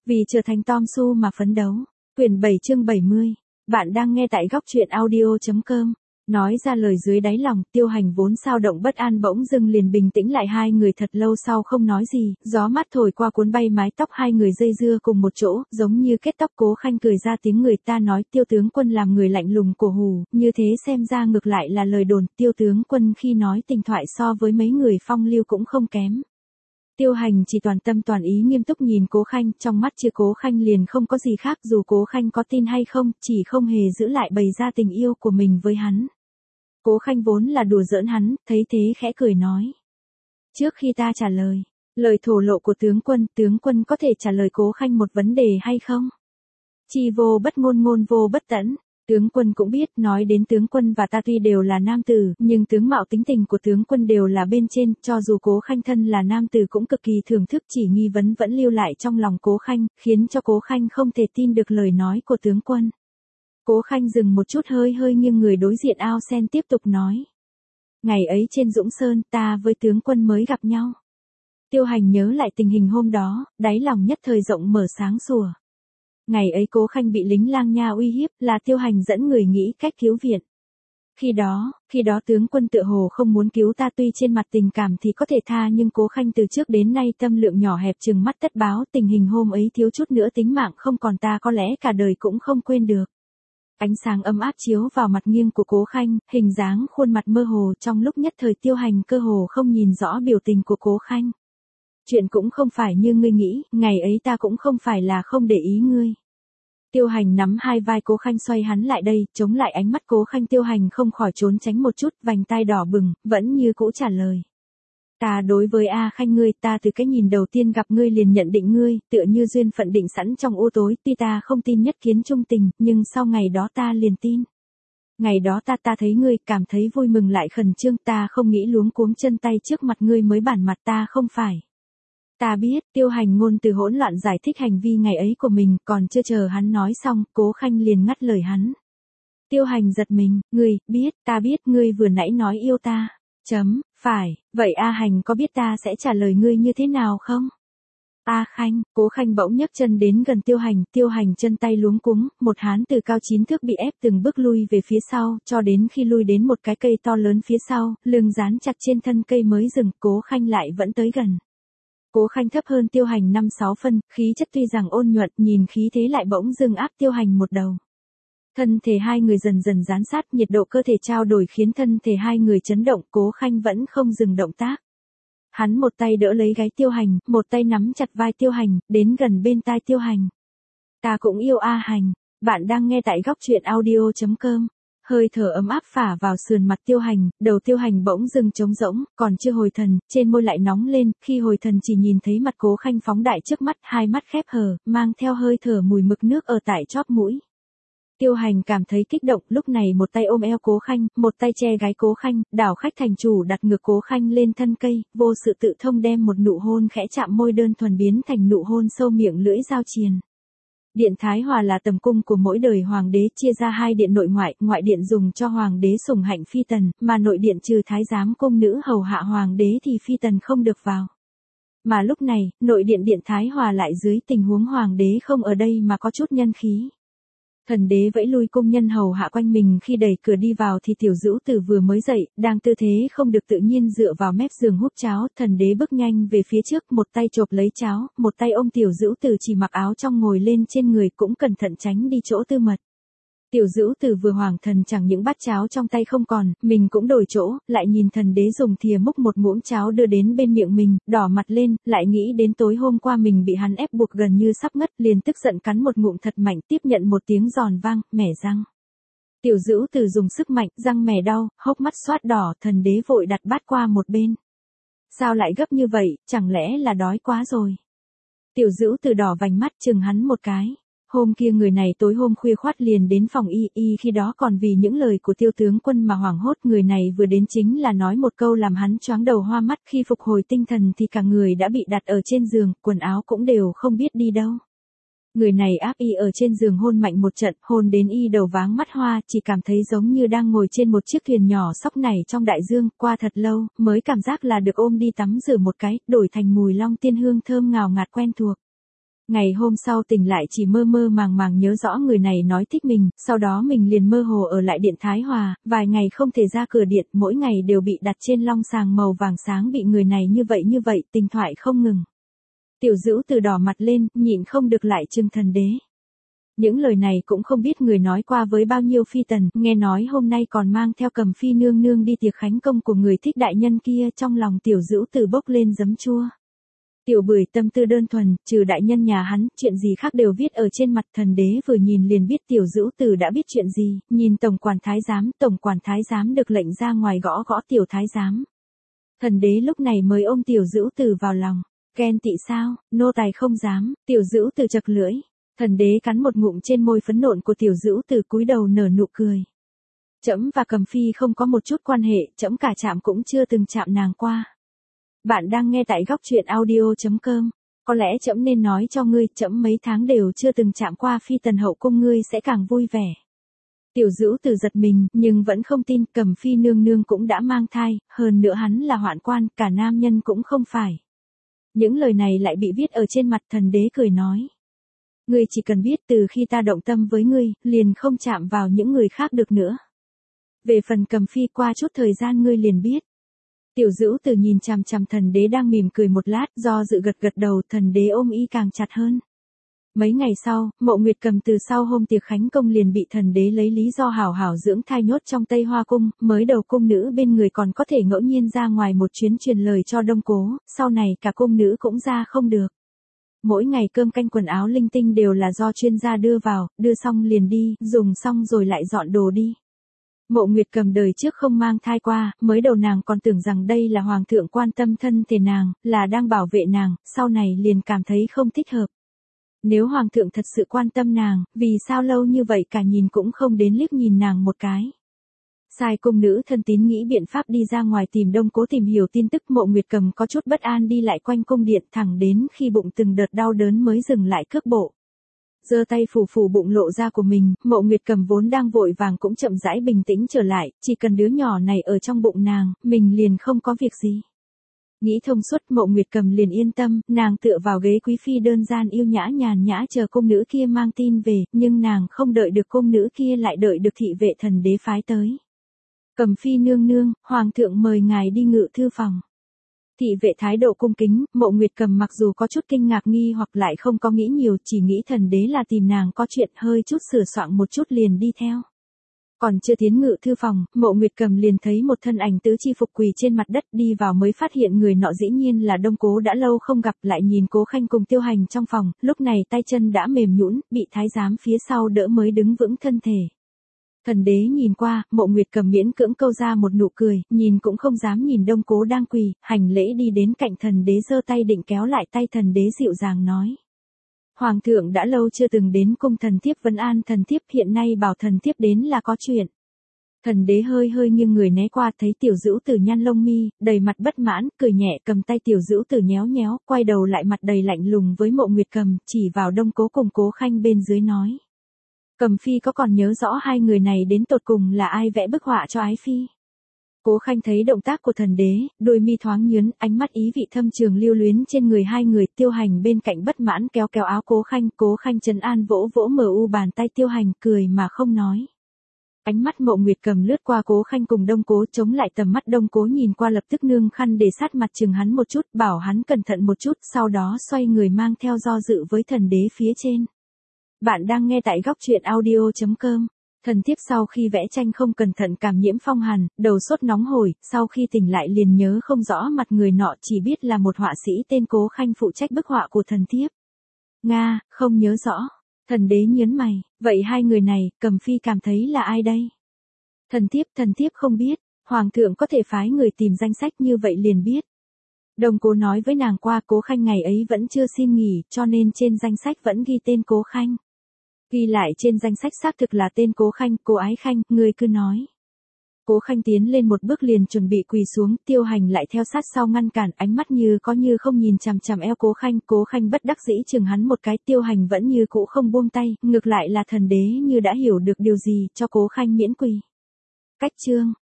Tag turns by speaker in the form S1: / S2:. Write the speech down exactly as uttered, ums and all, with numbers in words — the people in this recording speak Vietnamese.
S1: Vì trở thành Tom Su mà phấn đấu. Quyển bảy chương bảy mươi. Bạn đang nghe tại góc truyện audio.com. Nói ra lời dưới đáy lòng, Tiêu Hành vốn sao động bất an bỗng dưng liền bình tĩnh lại, hai người thật lâu sau không nói gì, gió mát thổi qua cuốn bay mái tóc hai người dây dưa cùng một chỗ, giống như kết tóc. Cố Khanh cười ra tiếng, người ta nói Tiêu tướng quân làm người lạnh lùng cổ hủ, như thế xem ra ngược lại là lời đồn. Tiêu tướng quân khi nói tình thoại so với mấy người phong lưu cũng không kém. Tiêu Hành chỉ toàn tâm toàn ý nghiêm túc nhìn Cố Khanh, trong mắt chưa Cố Khanh liền không có gì khác, dù Cố Khanh có tin hay không, chỉ không hề giữ lại bày ra tình yêu của mình với hắn. Cố Khanh vốn là đùa giỡn hắn, thấy thế khẽ cười nói. Trước khi ta trả lời, lời thổ lộ của tướng quân, tướng quân có thể trả lời Cố Khanh một vấn đề hay không? Chi vô bất ngôn, ngôn vô bất tẫn. Tướng quân cũng biết, nói đến tướng quân và ta tuy đều là nam tử, nhưng tướng mạo tính tình của tướng quân đều là bên trên, cho dù Cố Khanh thân là nam tử cũng cực kỳ thưởng thức, chỉ nghi vấn vẫn lưu lại trong lòng Cố Khanh, khiến cho Cố Khanh không thể tin được lời nói của tướng quân. Cố Khanh dừng một chút, hơi hơi nghiêng người đối diện Ao Sen, tiếp tục nói. Ngày ấy trên Dũng Sơn, ta với tướng quân mới gặp nhau. Tiêu Hành nhớ lại tình hình hôm đó, đáy lòng nhất thời rộng mở sáng sủa. Ngày ấy Cố Khanh bị lính Lang Nha uy hiếp, là Tiêu Hành dẫn người nghĩ cách cứu viện. Khi đó, khi đó tướng quân tựa hồ không muốn cứu ta, tuy trên mặt tình cảm thì có thể tha, nhưng Cố Khanh từ trước đến nay tâm lượng nhỏ hẹp, trừng mắt tất báo, tình hình hôm ấy thiếu chút nữa tính mạng không còn, ta có lẽ cả đời cũng không quên được. Ánh sáng ấm áp chiếu vào mặt nghiêng của Cố Khanh, hình dáng khuôn mặt mơ hồ, trong lúc nhất thời Tiêu Hành cơ hồ không nhìn rõ biểu tình của Cố Khanh. Chuyện cũng không phải như ngươi nghĩ, ngày ấy ta cũng không phải là không để ý ngươi. Tiêu Hành nắm hai vai Cố Khanh xoay hắn lại đây, chống lại ánh mắt Cố Khanh. Tiêu Hành không khỏi trốn tránh một chút, vành tai đỏ bừng, vẫn như cũ trả lời. Ta đối với A Khanh ngươi, ta từ cái nhìn đầu tiên gặp ngươi liền nhận định ngươi, tựa như duyên phận định sẵn trong u tối, tuy ta không tin nhất kiến trung tình, nhưng sau ngày đó ta liền tin. Ngày đó ta ta thấy ngươi, cảm thấy vui mừng lại khẩn trương, ta không nghĩ luống cuống chân tay trước mặt ngươi mới bản mặt, ta không phải. Ta biết. Tiêu Hành ngôn từ hỗn loạn giải thích hành vi ngày ấy của mình, còn chưa chờ hắn nói xong, Cố Khanh liền ngắt lời hắn. Tiêu Hành giật mình, ngươi, biết, ta biết, ngươi vừa nãy nói yêu ta. Chấm, phải, vậy A Hành có biết ta sẽ trả lời ngươi như thế nào không? A Khanh, Cố Khanh bỗng nhấc chân đến gần Tiêu Hành, Tiêu Hành chân tay luống cuống, một hán từ cao chín thước bị ép từng bước lui về phía sau, cho đến khi lui đến một cái cây to lớn phía sau, lưng dán chặt trên thân cây mới dừng, Cố Khanh lại vẫn tới gần. Cố Khanh thấp hơn Tiêu Hành năm sáu phân, khí chất tuy rằng ôn nhuận, nhìn khí thế lại bỗng dưng áp Tiêu Hành một đầu. Thân thể hai người dần dần dán sát, nhiệt độ cơ thể trao đổi khiến thân thể hai người chấn động, Cố Khanh vẫn không dừng động tác. Hắn một tay đỡ lấy gáy Tiêu Hành, một tay nắm chặt vai Tiêu Hành, đến gần bên tai Tiêu Hành. Ta cũng yêu A Hành. Bạn đang nghe tại góc truyện audio.com. Hơi thở ấm áp phả vào sườn mặt Tiêu Hành, đầu Tiêu Hành bỗng dưng trống rỗng, còn chưa hồi thần, trên môi lại nóng lên, khi hồi thần chỉ nhìn thấy mặt Cố Khanh phóng đại trước mắt, hai mắt khép hờ, mang theo hơi thở mùi mực nước ở tại chóp mũi. Tiêu Hành cảm thấy kích động, lúc này một tay ôm eo Cố Khanh, một tay che gáy Cố Khanh, đảo khách thành chủ đặt ngược Cố Khanh lên thân cây, vô sự tự thông đem một nụ hôn khẽ chạm môi đơn thuần biến thành nụ hôn sâu miệng lưỡi dao triền. Điện Thái Hòa là tầm cung của mỗi đời hoàng đế, chia ra hai điện nội ngoại, ngoại điện dùng cho hoàng đế sủng hạnh phi tần, mà nội điện trừ thái giám cung nữ hầu hạ hoàng đế thì phi tần không được vào. Mà lúc này, nội điện điện Thái Hòa lại dưới tình huống hoàng đế không ở đây mà có chút nhân khí. Thần đế vẫy lui cung nhân hầu hạ quanh mình, khi đẩy cửa đi vào thì Tiểu Dữu Tử vừa mới dậy, đang tư thế không được tự nhiên dựa vào mép giường húp cháo, thần đế bước nhanh về phía trước, một tay chộp lấy cháo, một tay ôm Tiểu Dữu Tử chỉ mặc áo trong ngồi lên trên người, cũng cẩn thận tránh đi chỗ tư mật. Tiểu Dữu Tử vừa hoàng thần chẳng những bát cháo trong tay không còn, mình cũng đổi chỗ, lại nhìn thần đế dùng thìa múc một muỗng cháo đưa đến bên miệng mình, đỏ mặt lên, lại nghĩ đến tối hôm qua mình bị hắn ép buộc gần như sắp ngất, liền tức giận cắn một ngụm thật mạnh, tiếp nhận một tiếng giòn vang, mẻ răng. Tiểu Dữu Tử dùng sức mạnh, răng mẻ đau, hốc mắt xoát đỏ, thần đế vội đặt bát qua một bên. Sao lại gấp như vậy, chẳng lẽ là đói quá rồi? Tiểu Dữu Tử đỏ vành mắt chừng hắn một cái. Hôm kia người này tối hôm khuya khoắt liền đến phòng y, y khi đó còn vì những lời của Tiêu tướng quân mà hoảng hốt, người này vừa đến chính là nói một câu làm hắn choáng đầu hoa mắt, khi phục hồi tinh thần thì cả người đã bị đặt ở trên giường, quần áo cũng đều không biết đi đâu. Người này áp y ở trên giường hôn mạnh một trận, hôn đến y đầu váng mắt hoa, chỉ cảm thấy giống như đang ngồi trên một chiếc thuyền nhỏ sóc nảy trong đại dương, qua thật lâu, mới cảm giác là được ôm đi tắm rửa một cái, đổi thành mùi long tiên hương thơm ngào ngạt quen thuộc. Ngày hôm sau tỉnh lại chỉ mơ mơ màng màng nhớ rõ người này nói thích mình, sau đó mình liền mơ hồ ở lại điện Thái Hòa, vài ngày không thể ra cửa điện, mỗi ngày đều bị đặt trên long sàng màu vàng sáng bị người này như vậy như vậy, tình thoại không ngừng. Tiểu Dữu Từ đỏ mặt lên, nhịn không được lại trừng thần đế. Những lời này cũng không biết người nói qua với bao nhiêu phi tần, nghe nói hôm nay còn mang theo Cầm Phi nương nương đi tiệc khánh công của người thích đại nhân kia, trong lòng Tiểu Dữu Từ bốc lên giấm chua. Tiểu Bưởi tâm tư đơn thuần, trừ đại nhân nhà hắn, chuyện gì khác đều viết ở trên mặt. Thần đế vừa nhìn liền biết Tiểu Dữu Từ đã biết chuyện gì, nhìn tổng quản thái giám, tổng quản thái giám được lệnh ra ngoài gõ gõ tiểu thái giám. Thần đế lúc này mới ôm Tiểu Dữu Từ vào lòng, ghen tị sao, nô tài không dám. Tiểu Dữu Từ chật lưỡi, thần đế cắn một ngụm trên môi phấn nộn của Tiểu Dữu Từ, cúi đầu nở nụ cười. Trẫm và Cầm Phi không có một chút quan hệ, trẫm cả chạm cũng chưa từng chạm nàng qua. Bạn đang nghe tại góc truyện audio chấm com. Có lẽ trẫm nên nói cho ngươi, trẫm mấy tháng đều chưa từng chạm qua phi tần hậu cung, ngươi sẽ càng vui vẻ. Tiểu Dữu Từ giật mình, nhưng vẫn không tin. Cầm Phi nương nương cũng đã mang thai, hơn nữa hắn là hoạn quan, cả nam nhân cũng không phải. Những lời này lại bị viết ở trên mặt. Thần đế cười nói. Ngươi chỉ cần biết từ khi ta động tâm với ngươi, liền không chạm vào những người khác được nữa. Về phần Cầm Phi, qua chút thời gian ngươi liền biết. Tiểu Dữu Từ nhìn chằm chằm thần đế đang mỉm cười một lát, do dự gật gật đầu. Thần đế ôm y càng chặt hơn. Mấy ngày sau, Mộ Nguyệt Cầm từ sau hôm tiệc khánh công liền bị thần đế lấy lý do hảo hảo dưỡng thai nhốt trong Tây Hoa cung, mới đầu cung nữ bên người còn có thể ngẫu nhiên ra ngoài một chuyến truyền lời cho Đông Cố, sau này cả cung nữ cũng ra không được. Mỗi ngày cơm canh quần áo linh tinh đều là do chuyên gia đưa vào, đưa xong liền đi, dùng xong rồi lại dọn đồ đi. Mộ Nguyệt Cầm đời trước không mang thai qua, mới đầu nàng còn tưởng rằng đây là hoàng thượng quan tâm thân thể nàng, là đang bảo vệ nàng, sau này liền cảm thấy không thích hợp. Nếu hoàng thượng thật sự quan tâm nàng, vì sao lâu như vậy cả nhìn cũng không đến liếc nhìn nàng một cái. Sai cung nữ thân tín nghĩ biện pháp đi ra ngoài tìm Đông Cố tìm hiểu tin tức. Mộ Nguyệt Cầm có chút bất an đi lại quanh cung điện, thẳng đến khi bụng từng đợt đau đớn mới dừng lại cước bộ. Giơ tay phủ phủ bụng lộ ra của mình, Mộ Nguyệt Cầm vốn đang vội vàng cũng chậm rãi bình tĩnh trở lại, chỉ cần đứa nhỏ này ở trong bụng nàng, mình liền không có việc gì. Nghĩ thông suốt, Mộ Nguyệt Cầm liền yên tâm, nàng tựa vào ghế quý phi đơn giản yêu nhã nhàn nhã chờ cung nữ kia mang tin về, nhưng nàng không đợi được cung nữ kia lại đợi được thị vệ thần đế phái tới. Cầm Phi nương nương, hoàng thượng mời ngài đi ngự thư phòng. Thị vệ thái độ cung kính. Mộ Nguyệt Cầm mặc dù có chút kinh ngạc nghi hoặc lại không có nghĩ nhiều, chỉ nghĩ thần đế là tìm nàng có chuyện, hơi chút sửa soạn một chút liền đi theo. Còn chưa tiến ngự thư phòng, Mộ Nguyệt Cầm liền thấy một thân ảnh tứ chi phục quỳ trên mặt đất, đi vào mới phát hiện người nọ dĩ nhiên là Đông Cố, đã lâu không gặp. Lại nhìn Cố Khanh cùng Tiêu Hành trong phòng, lúc này tay chân đã mềm nhũn, bị thái giám phía sau đỡ mới đứng vững thân thể. Thần đế nhìn qua, Mộ Nguyệt Cầm miễn cưỡng câu ra một nụ cười, nhìn cũng không dám nhìn Đông Cố đang quỳ, hành lễ đi đến cạnh thần đế, giơ tay định kéo lại tay thần đế, dịu dàng nói. Hoàng thượng đã lâu chưa từng đến cung, thần thiếp vấn an thần thiếp, hiện nay bảo thần thiếp đến là có chuyện. Thần đế hơi hơi nghiêng người né qua, thấy Tiểu Dữu Từ nhăn lông mi, đầy mặt bất mãn, cười nhẹ, cầm tay Tiểu Dữu Từ nhéo nhéo, quay đầu lại mặt đầy lạnh lùng với Mộ Nguyệt Cầm, chỉ vào Đông Cố cùng Cố Khanh bên dưới nói. Cầm Phi có còn nhớ rõ hai người này đến tột cùng là ai vẽ bức họa cho ái phi? Cố Khanh thấy động tác của thần đế, đôi mi thoáng nhướng, ánh mắt ý vị thâm trường lưu luyến trên người hai người. Tiêu Hành bên cạnh bất mãn kéo kéo áo Cố Khanh, Cố Khanh trấn an vỗ vỗ mờ u bàn tay Tiêu Hành, cười mà không nói. Ánh mắt Mộ Nguyệt Cầm lướt qua Cố Khanh cùng Đông Cố, chống lại tầm mắt Đông Cố nhìn qua lập tức nương khăn để sát mặt chừng hắn một chút, bảo hắn cẩn thận một chút, sau đó xoay người mang theo do dự với thần đế phía trên. Bạn đang nghe tại góc truyện audio chấm com. Thần thiếp sau khi vẽ tranh không cẩn thận cảm nhiễm phong hàn, đầu sốt nóng hổi, sau khi tỉnh lại liền nhớ không rõ mặt người nọ, chỉ biết là một họa sĩ tên Cố Khanh phụ trách bức họa của thần thiếp. Nga, không nhớ rõ. Thần đế nhớn mày, vậy hai người này, Cầm Phi cảm thấy là ai đây? Thần thiếp, thần thiếp không biết, hoàng thượng có thể phái người tìm danh sách như vậy liền biết. Đông Cố nói với nàng qua, Cố Khanh ngày ấy vẫn chưa xin nghỉ, cho nên trên danh sách vẫn ghi tên Cố Khanh. Ghi lại trên danh sách xác thực là tên Cố Khanh, Cố Ái Khanh, ngươi cứ nói. Cố Khanh tiến lên một bước liền chuẩn bị quỳ xuống, Tiêu Hành lại theo sát sau ngăn cản, ánh mắt như có như không nhìn chằm chằm eo Cố Khanh. Cố Khanh bất đắc dĩ chừng hắn một cái, Tiêu Hành vẫn như cũ không buông tay, ngược lại là thần đế như đã hiểu được điều gì, cho Cố Khanh miễn quỳ. Cách chương.